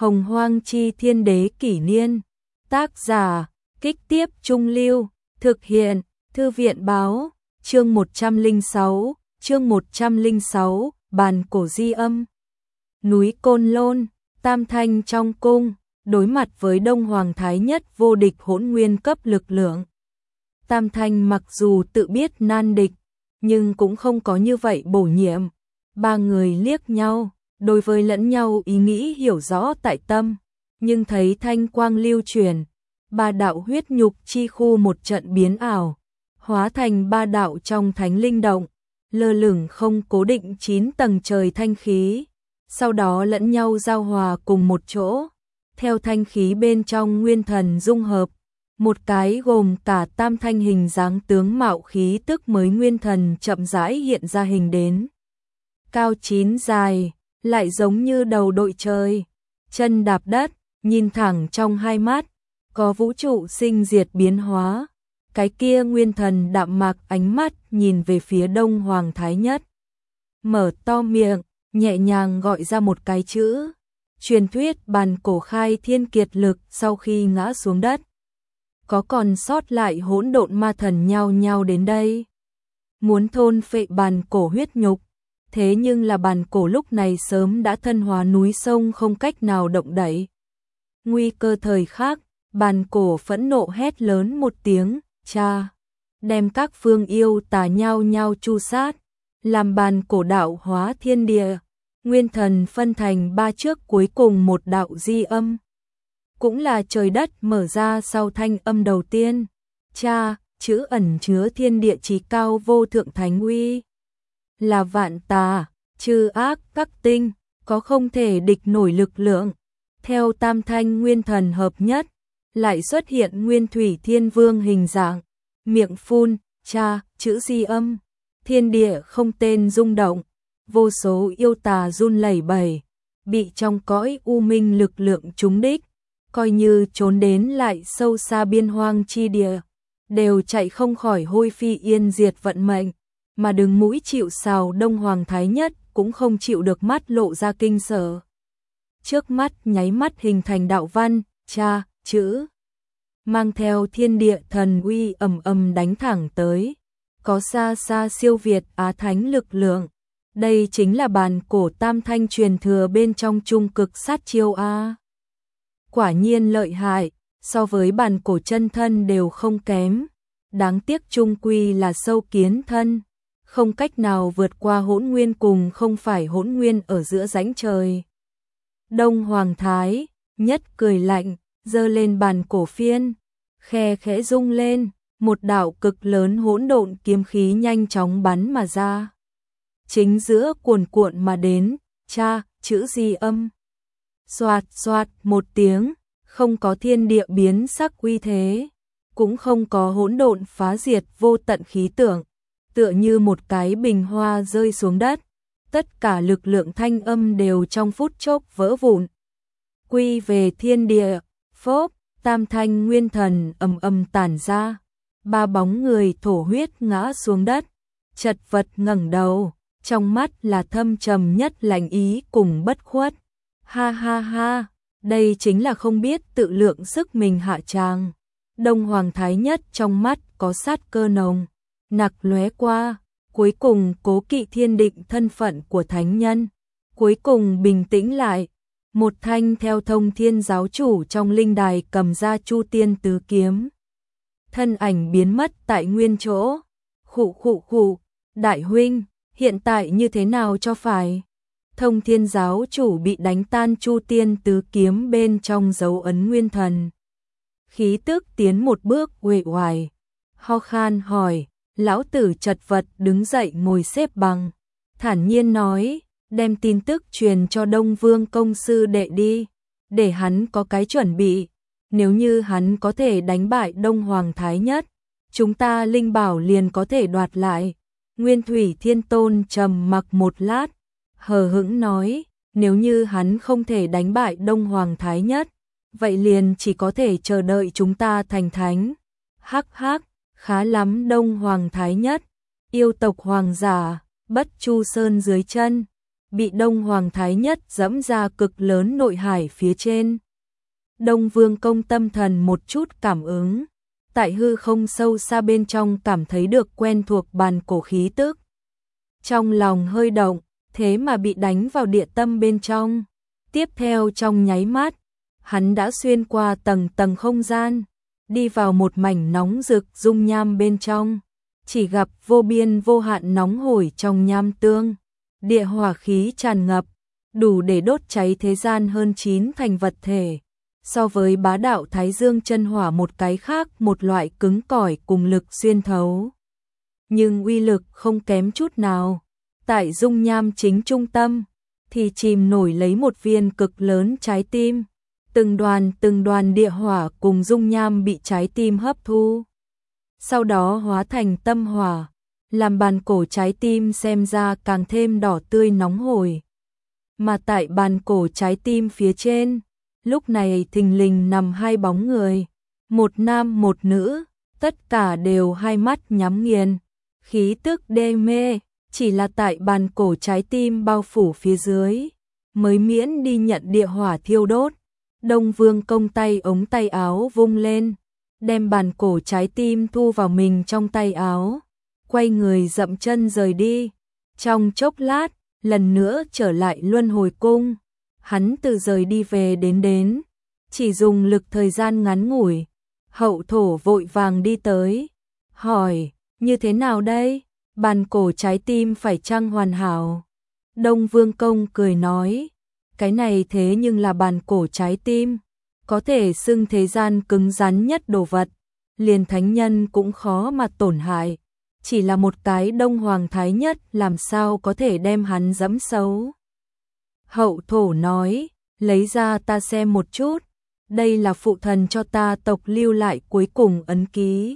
Hồng Hoang Chi Thiên Đế Kỷ Niên. Tác giả, Kích Tiếp Trung Lưu. Thực hiện, Thư viện Báo. Chương 106, Bàn Cổ Di Âm. Núi Côn Lôn, Tam Thanh trong cung, đối mặt với Đông Hoàng Thái Nhất vô địch hỗn nguyên cấp lực lượng. Tam Thanh mặc dù tự biết nan địch, nhưng cũng không có như vậy bổ nhiệm. Ba người liếc nhau, đối với lẫn nhau ý nghĩ hiểu rõ tại tâm, nhưng thấy thanh quang lưu truyền, ba đạo huyết nhục chi khu một trận biến ảo, hóa thành ba đạo trong thánh linh động, lơ lửng không cố định 9 tầng trời thanh khí, sau đó lẫn nhau giao hòa cùng một chỗ, theo thanh khí bên trong nguyên thần dung hợp, một cái gồm cả tam thanh hình dáng tướng mạo khí tức mới nguyên thần chậm rãi hiện ra hình đến. Cao 9 dài, lại giống như đầu đội trời, chân đạp đất, nhìn thẳng trong hai mắt, có vũ trụ sinh diệt biến hóa. Cái kia nguyên thần đạm mạc ánh mắt nhìn về phía Đông Hoàng Thái Nhất. Mở to miệng, nhẹ nhàng gọi ra một cái chữ. Truyền thuyết bàn cổ khai thiên kiệt lực sau khi ngã xuống đất. Có còn sót lại hỗn độn ma thần nhao nhao đến đây. Muốn thôn phệ bàn cổ huyết nhục. Thế nhưng là bàn cổ lúc này sớm đã thân hóa núi sông không cách nào động đậy. Nguy cơ thời khắc, bàn cổ phẫn nộ hét lớn một tiếng, cha, đem các phương yêu tà nhao nhao chu sát, làm bàn cổ đạo hóa thiên địa, nguyên thần phân thành ba trước cuối cùng một đạo di âm. Cũng là trời đất mở ra sau thanh âm đầu tiên, cha, chữ ẩn chứa thiên địa chí cao vô thượng thánh uy. Là vạn tà, trừ ác các tinh, có không thể địch nổi lực lượng. Theo tam thanh nguyên thần hợp nhất, lại xuất hiện nguyên thủy thiên vương hình dạng, miệng phun, cha, chữ di âm, thiên địa không tên rung động, vô số yêu tà run lẩy bẩy, bị trong cõi u minh lực lượng trúng đích, coi như trốn đến lại sâu xa biên hoang chi địa, đều chạy không khỏi hôi phi yên diệt vận mệnh, mà đứng mũi chịu sào Đông Hoàng Thái Nhất cũng không chịu được mắt lộ ra kinh sợ. Trước mắt nháy mắt hình thành đạo văn, cha, chữ, mang theo thiên địa thần uy ầm ầm đánh thẳng tới, có xa xa siêu việt á thánh lực lượng. Đây chính là bàn cổ tam thanh truyền thừa bên trong trung cực sát chiêu a. Quả nhiên lợi hại, so với bàn cổ chân thân đều không kém, đáng tiếc trung quy là sâu kiến thân, không cách nào vượt qua hỗn nguyên cùng không phải hỗn nguyên ở giữa rãnh trời. Đông Hoàng Thái Nhất cười lạnh, giơ lên bàn cổ phiên, khe khẽ rung lên, một đạo cực lớn hỗn độn kiếm khí nhanh chóng bắn mà ra. Chính giữa cuồn cuộn mà đến, cha, chữ di âm. Xoạt xoạt một tiếng, không có thiên địa biến sắc uy thế, cũng không có hỗn độn phá diệt vô tận khí tượng, tựa như một cái bình hoa rơi xuống đất, tất cả lực lượng thanh âm đều trong phút chốc vỡ vụn. Quy về thiên địa, phốp, tam thanh nguyên thần ầm ầm tản ra, ba bóng người thổ huyết ngã xuống đất, chật vật ngẩng đầu, trong mắt là thâm trầm nhất lạnh ý cùng bất khuất. Ha ha ha, đây chính là không biết tự lượng sức mình hạ tràng. Đông Hoàng Thái Nhất trong mắt có sát cơ nồng, nặc lóe qua, cuối cùng cố kỵ thiên định thân phận của thánh nhân, cuối cùng bình tĩnh lại. Một thanh theo Thông Thiên giáo chủ trong linh đài cầm ra Chu Tiên tứ kiếm. Thân ảnh biến mất tại nguyên chỗ. Khụ, đại huynh, hiện tại như thế nào cho phải? Thông Thiên giáo chủ bị đánh tan Chu Tiên tứ kiếm bên trong dấu ấn nguyên thần. Khí tức tiến một bước uể oải, ho khan hỏi, lão tử chật vật đứng dậy ngồi xếp bằng, thản nhiên nói, đem tin tức truyền cho Đông Vương công sư đệ đi, để hắn có cái chuẩn bị, nếu như hắn có thể đánh bại Đông Hoàng Thái Nhất, chúng ta linh bảo liền có thể đoạt lại. Nguyên Thủy Thiên Tôn trầm mặc một lát, hờ hững nói, nếu như hắn không thể đánh bại Đông Hoàng Thái Nhất, vậy liền chỉ có thể chờ đợi chúng ta thành thánh. Hắc hắc, khá lắm Đông Hoàng Thái Nhất, yêu tộc hoàng giả, Bất Chu Sơn dưới chân, bị Đông Hoàng Thái Nhất dẫm ra cực lớn nội hải phía trên. Đông Vương Công tâm thần một chút cảm ứng, tại hư không sâu xa bên trong cảm thấy được quen thuộc bàn cổ khí tức. Trong lòng hơi động, thế mà bị đánh vào địa tâm bên trong. Tiếp theo trong nháy mắt, hắn đã xuyên qua tầng tầng không gian, đi vào một mảnh nóng rực dung nham bên trong, chỉ gặp vô biên vô hạn nóng hổi trong nham tương, địa hỏa khí tràn ngập, đủ để đốt cháy thế gian hơn 9 thành vật thể. So với bá đạo Thái Dương chân hỏa một cái khác một loại cứng cỏi cùng lực xuyên thấu. Nhưng uy lực không kém chút nào. Tại dung nham chính trung tâm, thì chìm nổi lấy một viên cực lớn trái tim. Từng đoàn địa hỏa cùng dung nham bị trái tim hấp thu. Sau đó hóa thành tâm hỏa, làm bàn cổ trái tim xem ra càng thêm đỏ tươi nóng hổi. Mà tại bàn cổ trái tim phía trên, lúc này thình lình nằm hai bóng người, một nam một nữ, tất cả đều hai mắt nhắm nghiền, khí tức đê mê, chỉ là tại bàn cổ trái tim bao phủ phía dưới, mới miễn đi nhận địa hỏa thiêu đốt. Đông Vương Công tay ống tay áo vung lên, đem bàn cổ trái tim thu vào mình trong tay áo, quay người dậm chân rời đi. Trong chốc lát, lần nữa trở lại Luân Hồi Cung. Hắn từ rời đi về đến, chỉ dùng lực thời gian ngắn ngủi. Hậu thổ vội vàng đi tới, hỏi, như thế nào đây? Bàn cổ trái tim phải chăng hoàn hảo? Đông Vương Công cười nói, cái này thế nhưng là bàn cổ trái tim, có thể xưng thế gian cứng rắn nhất đồ vật, liền thánh nhân cũng khó mà tổn hại. Chỉ là một cái Đông Hoàng Thái Nhất làm sao có thể đem hắn dẫm xấu. Hậu thổ nói, lấy ra ta xem một chút, đây là phụ thần cho ta tộc lưu lại cuối cùng ấn ký.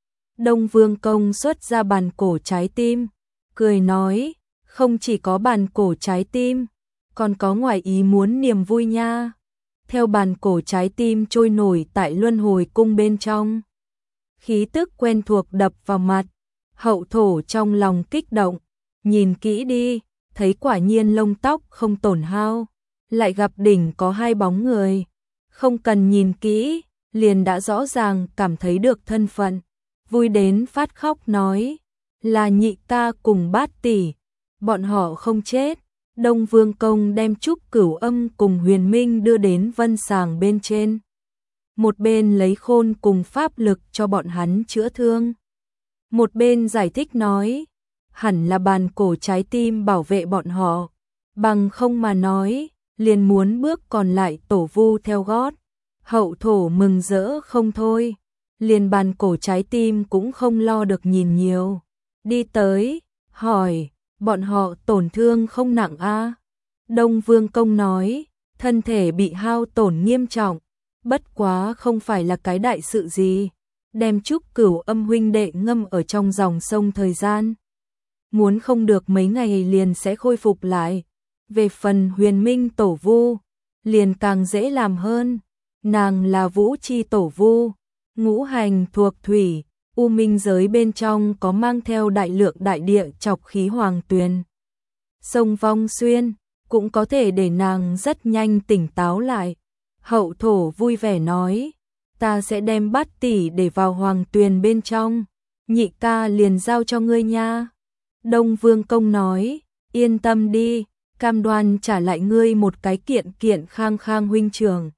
Đông Vương Công xuất ra bàn cổ trái tim, cười nói, không chỉ có bàn cổ trái tim, còn có ngoài ý muốn niềm vui nha. Theo bàn cổ trái tim trôi nổi tại Luân Hồi Cung bên trong, khí tức quen thuộc đập vào mặt. Hậu thổ trong lòng kích động, nhìn kỹ đi, thấy quả nhiên lông tóc không tổn hao, lại gặp đỉnh có hai bóng người, không cần nhìn kỹ, liền đã rõ ràng cảm thấy được thân phận, vui đến phát khóc nói, là nhị ca cùng bát tỷ, bọn họ không chết. Đông Vương Công đem Trúc Cửu Âm cùng Huyền Minh đưa đến vân sàng bên trên, một bên lấy khôn cùng pháp lực cho bọn hắn chữa thương, một bên giải thích nói, hẳn là bàn cổ trái tim bảo vệ bọn họ, bằng không mà nói, liền muốn bước còn lại tổ vu theo gót. Hậu thổ mừng rỡ không thôi, liền bàn cổ trái tim cũng không lo được nhìn nhiều, đi tới, hỏi, bọn họ tổn thương không nặng a? Đông Vương Công nói, thân thể bị hao tổn nghiêm trọng, bất quá không phải là cái đại sự gì, đem Trúc Cửu Âm huynh đệ ngâm ở trong dòng sông thời gian, muốn không được mấy ngày liền sẽ khôi phục lại. Về phần Huyền Minh tổ vu, liền càng dễ làm hơn, nàng là Vũ Chi tổ vu, ngũ hành thuộc thủy, u minh giới bên trong có mang theo đại lượng đại địa trọc khí hoàng tuyền. Sông Vong Xuyên cũng có thể để nàng rất nhanh tỉnh táo lại. Hậu thổ vui vẻ nói, ta sẽ đem bát tỷ để vào hoàng tuyền bên trong, nhị ca liền giao cho ngươi nha. Đông Vương Công nói, yên tâm đi, cam đoan trả lại ngươi một cái kiện kiện khang khang huynh trưởng.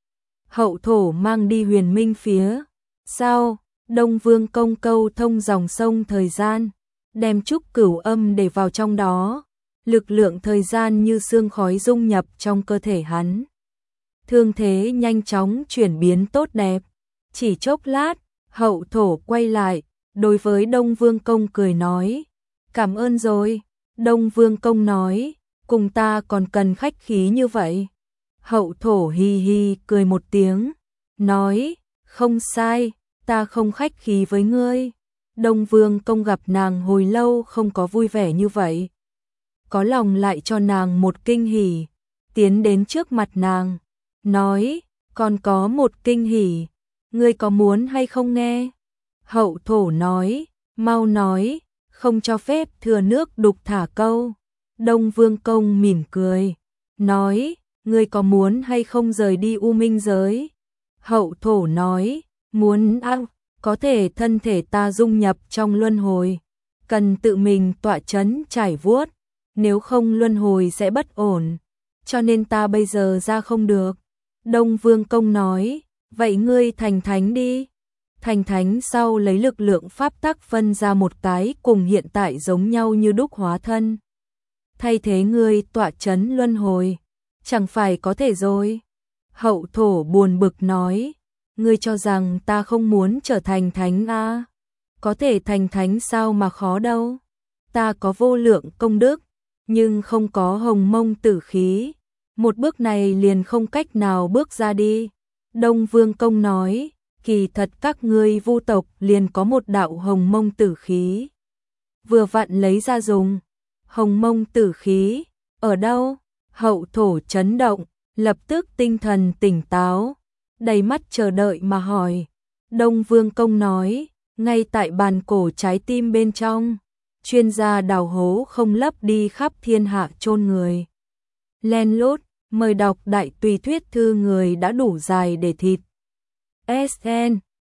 Hậu thổ mang đi Huyền Minh phía sau, Đông Vương Công câu thông dòng sông thời gian, đem Trúc Cửu Âm để vào trong đó, lực lượng thời gian như sương khói dung nhập trong cơ thể hắn. Thương thế nhanh chóng chuyển biến tốt đẹp, chỉ chốc lát, hậu thổ quay lại, đối với Đông Vương Công cười nói, cảm ơn rồi. Đông Vương Công nói, cùng ta còn cần khách khí như vậy. Hậu thổ hi hi cười một tiếng, nói, không sai, ta không khách khí với ngươi. Đông Vương Công gặp nàng hồi lâu không có vui vẻ như vậy, có lòng lại cho nàng một kinh hỉ, tiến đến trước mặt nàng, nói, còn có một kinh hỉ, ngươi có muốn hay không nghe? Hậu thổ nói, mau nói, không cho phép thừa nước đục thả câu. Đông Vương Công mỉm cười, nói, ngươi có muốn hay không rời đi U Minh giới? Hậu thổ nói, muốn có thể thân thể ta dung nhập trong luân hồi, cần tự mình tọa chấn trải vuốt, nếu không luân hồi sẽ bất ổn, cho nên ta bây giờ ra không được. Đông Vương Công nói, vậy ngươi thành thánh đi. Thành thánh sau lấy lực lượng pháp tắc phân ra một cái cùng hiện tại giống nhau như đúc hóa thân. Thay thế ngươi tọa chấn luân hồi, chẳng phải có thể rồi. Hậu thổ buồn bực nói, ngươi cho rằng ta không muốn trở thành thánh à? Có thể thành thánh sao mà khó đâu. Ta có vô lượng công đức, nhưng không có hồng mông tử khí. Một bước này liền không cách nào bước ra đi. Đông Vương Công nói, kỳ thật các ngươi Vu tộc liền có một đạo hồng mông tử khí. Vừa vặn lấy ra dùng. Hồng mông tử khí, ở đâu? Hậu thổ chấn động, lập tức tinh thần tỉnh táo, đầy mắt chờ đợi mà hỏi. Đông Vương Công nói, ngay tại bàn cổ trái tim bên trong, chuyên gia đào hố không lấp đi khắp thiên hạ chôn người. Len lút, mời đọc đại tùy thuyết thư người đã đủ dài để thịt. SN